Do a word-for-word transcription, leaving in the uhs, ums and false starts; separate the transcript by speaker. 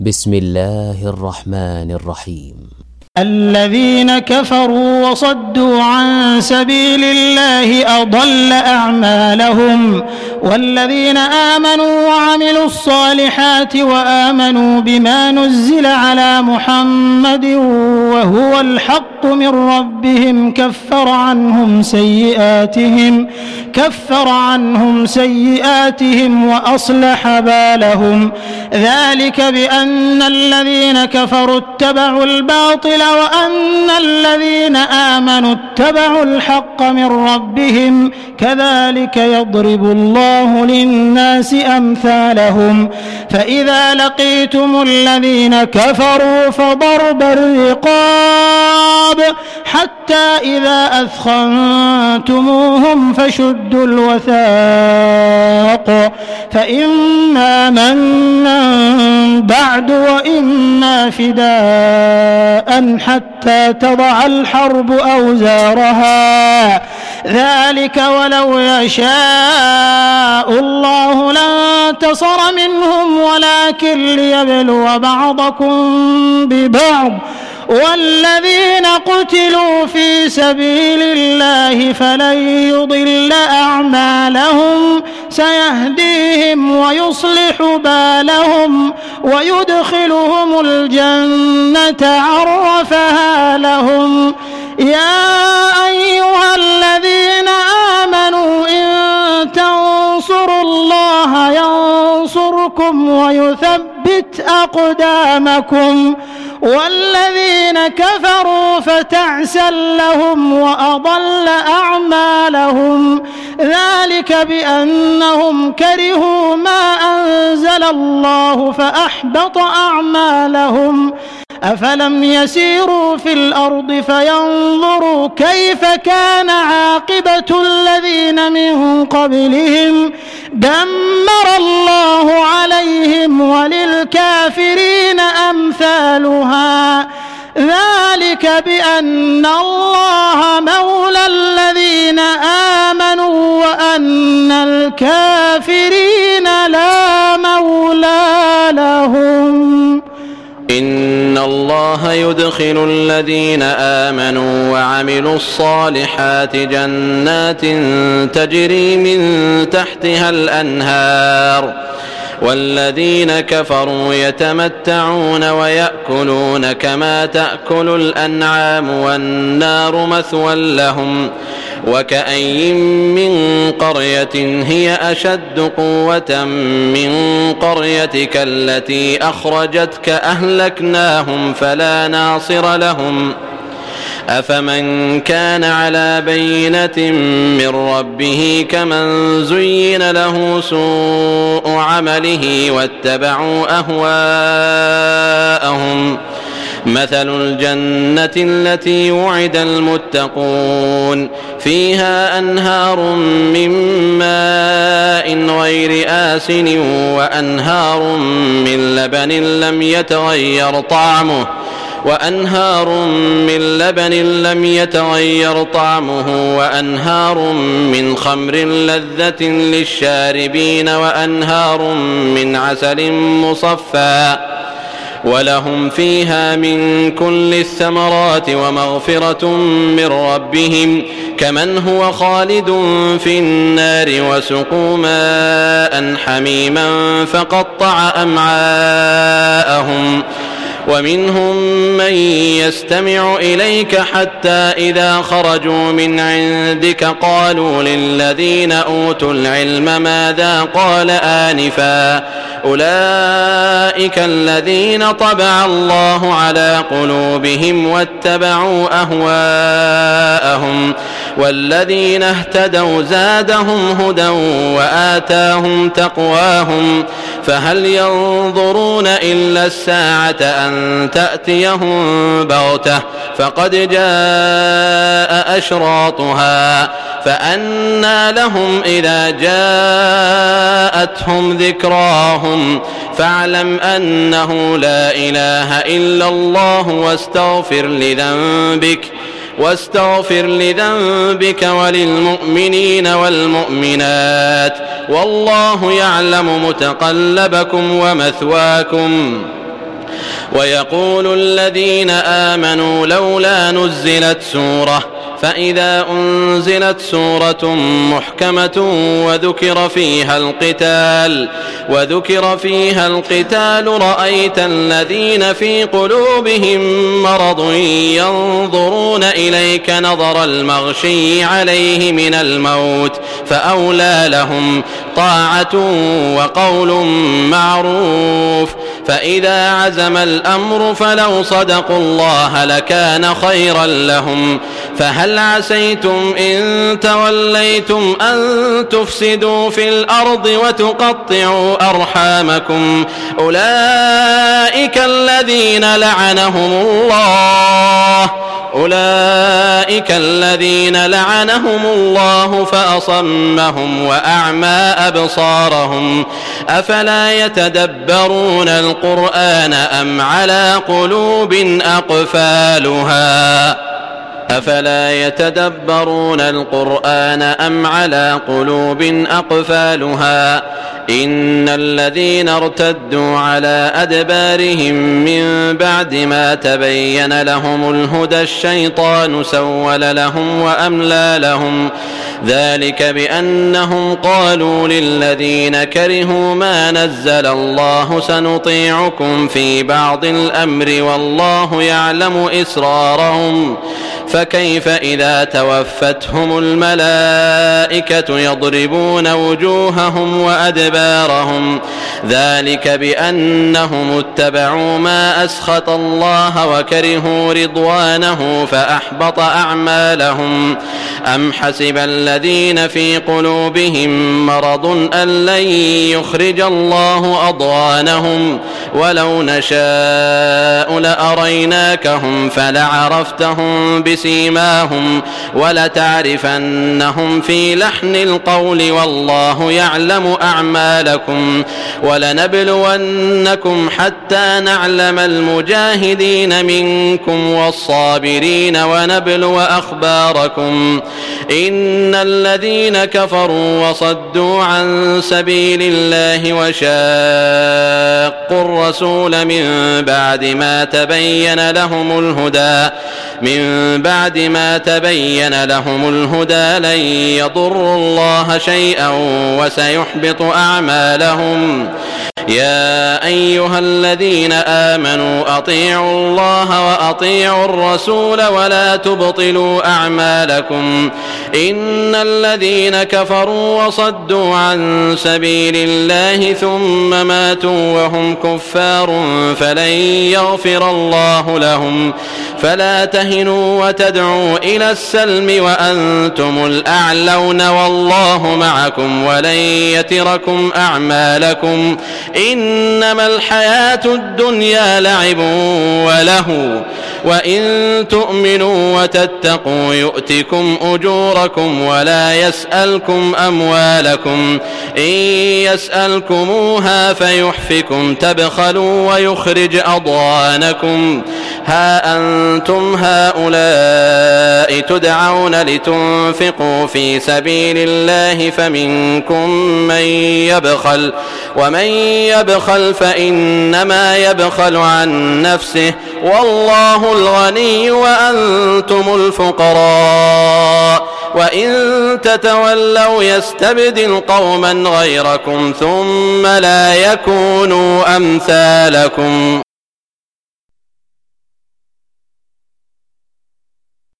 Speaker 1: بسم الله الرحمن الرحيم.
Speaker 2: الذين كفروا وصدوا عن سبيل الله أضل أعمالهم، والذين آمنوا وعملوا الصالحات وآمنوا بما نزل على محمد وهو الحق من ربهم كفر عنهم سيئاتهم كفر عنهم سيئاتهم وأصلح بالهم. ذلك بأن الذين كفروا اتبعوا الباطل وأن الذين آمنوا اتبعوا الحق من ربهم، كذلك يضرب الله للناس أمثالهم. فإذا لقيتم الذين كفروا فضرب الرقاب حتى إذا أثخنتموهم فشدوا الوثاق، فإما منا بعد وإما فداء حتى تضع الحرب أوزارها. ذلك ولو يشاء الله لانتصر منهم ولكن ليبلو بعضكم ببعض، والذين قتلوا في سبيل الله فلن يضل أعمالهم سيهديهم ويصلح بالهم ويدخلهم الجنة عرفها لهم. يا أيها الذين آمنوا إن تنصروا الله ينصركم ويثبت أقدامكم، والذين كفروا فتعسا لهم وأضل أعمالهم. ذلك بأنهم كرهوا ما أنزل الله فأحبط أعمالهم. أفلم يسيروا في الأرض فينظروا كيف كان عاقبة الذين من قبلهم، دمر الله عليهم وللكافرين أمثالها. ذلك بأن الله مولى الذين آمنوا وأن الكافرين لا مولى لهم.
Speaker 3: إن الله يدخل الذين آمنوا وعملوا الصالحات جنات تجري من تحتها الأنهار، والذين كفروا يتمتعون ويأكلون كما تأكل الأنعام والنار مثوى لهم. وكأين من قرية هي أشد قوة من قريتك التي أخرجتك أهلكناهم فلا ناصر لهم. أفمن كان على بينة من ربه كمن زين له سوء عمله واتبعوا أهواءهم. مثل الجنة التي وعد المتقون فيها أنهار من ماء غير آسن وأنهار من لبن لم يتغير طعمه وأنهار من لبن لم يتغير طعمه وأنهار من خمر لذة للشاربين وأنهار من عسل مصفى، ولهم فيها من كل الثمرات ومغفرة من ربهم كمن هو خالد في النار وسقوا ماء حميما فقطع أمعاءهم. ومنهم من يستمع إليك حتى إذا خرجوا من عندك قالوا للذين أوتوا العلم ماذا قال آنفا، أولئك الذين طبع الله على قلوبهم واتبعوا أهواءهم، والذين اهتدوا زادهم هدى وآتاهم تقواهم. فهل ينظرون إلا الساعة أن تأتيهم بغتة فقد جاء أشراطها، فأنى لهم إذا جاءتهم ذكراهم. فاعلم أنه لا إله إلا الله واستغفر لذنبك واستغفر لذنبك وللمؤمنين والمؤمنات والله يعلم متقلبكم ومثواكم ويقول الذين آمنوا لولا نزلت سورة فإذا أنزلت سورة محكمة وذكر فيها القتال وذكر فيها القتال رأيت الذين في قلوبهم مرض ينظرون إليك نظر المغشي عليه من الموت فأولى لهم طاعة وقول معروف فإذا عزم الأمر فلو صدقوا الله لكان خيرا لهم فهل عسيتم إن توليتم أن تفسدوا في الأرض وتقطعوا أرحامكم أولئك الذين لعنهم الله أولئك الذين لعنهم الله فأصمهم وأعمى أبصارهم أفلا يتدبرون القرآن أم على قلوب أقفالها أفلا يتدبرون القرآن أم على قلوب أقفالها إن الذين ارتدوا على أدبارهم من بعد ما تبين لهم الهدى الشيطان سول لهم وأملى لهم ذلك بأنهم قالوا للذين كرهوا ما نزل الله سنطيعكم في بعض الأمر والله يعلم إسرارهم فكيف إذا توفتهم الملائكة يضربون وجوههم وأدبارهم ذلك بأنهم اتبعوا ما أسخط الله وكرهوا رضوانه فأحبط أعمالهم أم حسب الذين في قلوبهم مرض أن لن يخرج الله أضغانهم ولو نشاء لأريناكهم فلعرفتهم بسيماهم ولتعرفنهم في لحن القول والله يعلم أعمالكم ولنبلونكم حتى نعلم المجاهدين منكم والصابرين ونبلو أخباركم إن الذين كفروا وصدوا عن سبيل الله وشاقوا الرسول من بعد ما تبين لهم الهدى من بعد ما تبين لهم الهدى لن يضروا الله شيئا وسيحبط أعمالهم يا أيها الذين آمنوا أطيعوا الله وأطيعوا الرسول ولا تبطلوا أعمالكم إن الذين كفروا وصدوا عن سبيل الله ثم ماتوا وهم كفار فلن يغفر الله لهم فلا تهنوا وتدعوا إلى السلم وأنتم الأعلون والله معكم ولن يتركم أعمالكم إنما الحياة الدنيا لعب وله وإن تؤمنوا وتتقوا يؤتكم أجوركم ولا يسألكم أموالكم إن يسألكموها فيحفكم تبخلوا ويخرج أضغانكم ها أنتم هؤلاء تدعون لتنفقوا في سبيل الله فمنكم من يبخل ومن يبخل فإنما يبخل عن نفسه والله الغني وأنتم الفقراء وإن تتولوا يستبدل قوما غيركم ثم لا يكونوا أمثالكم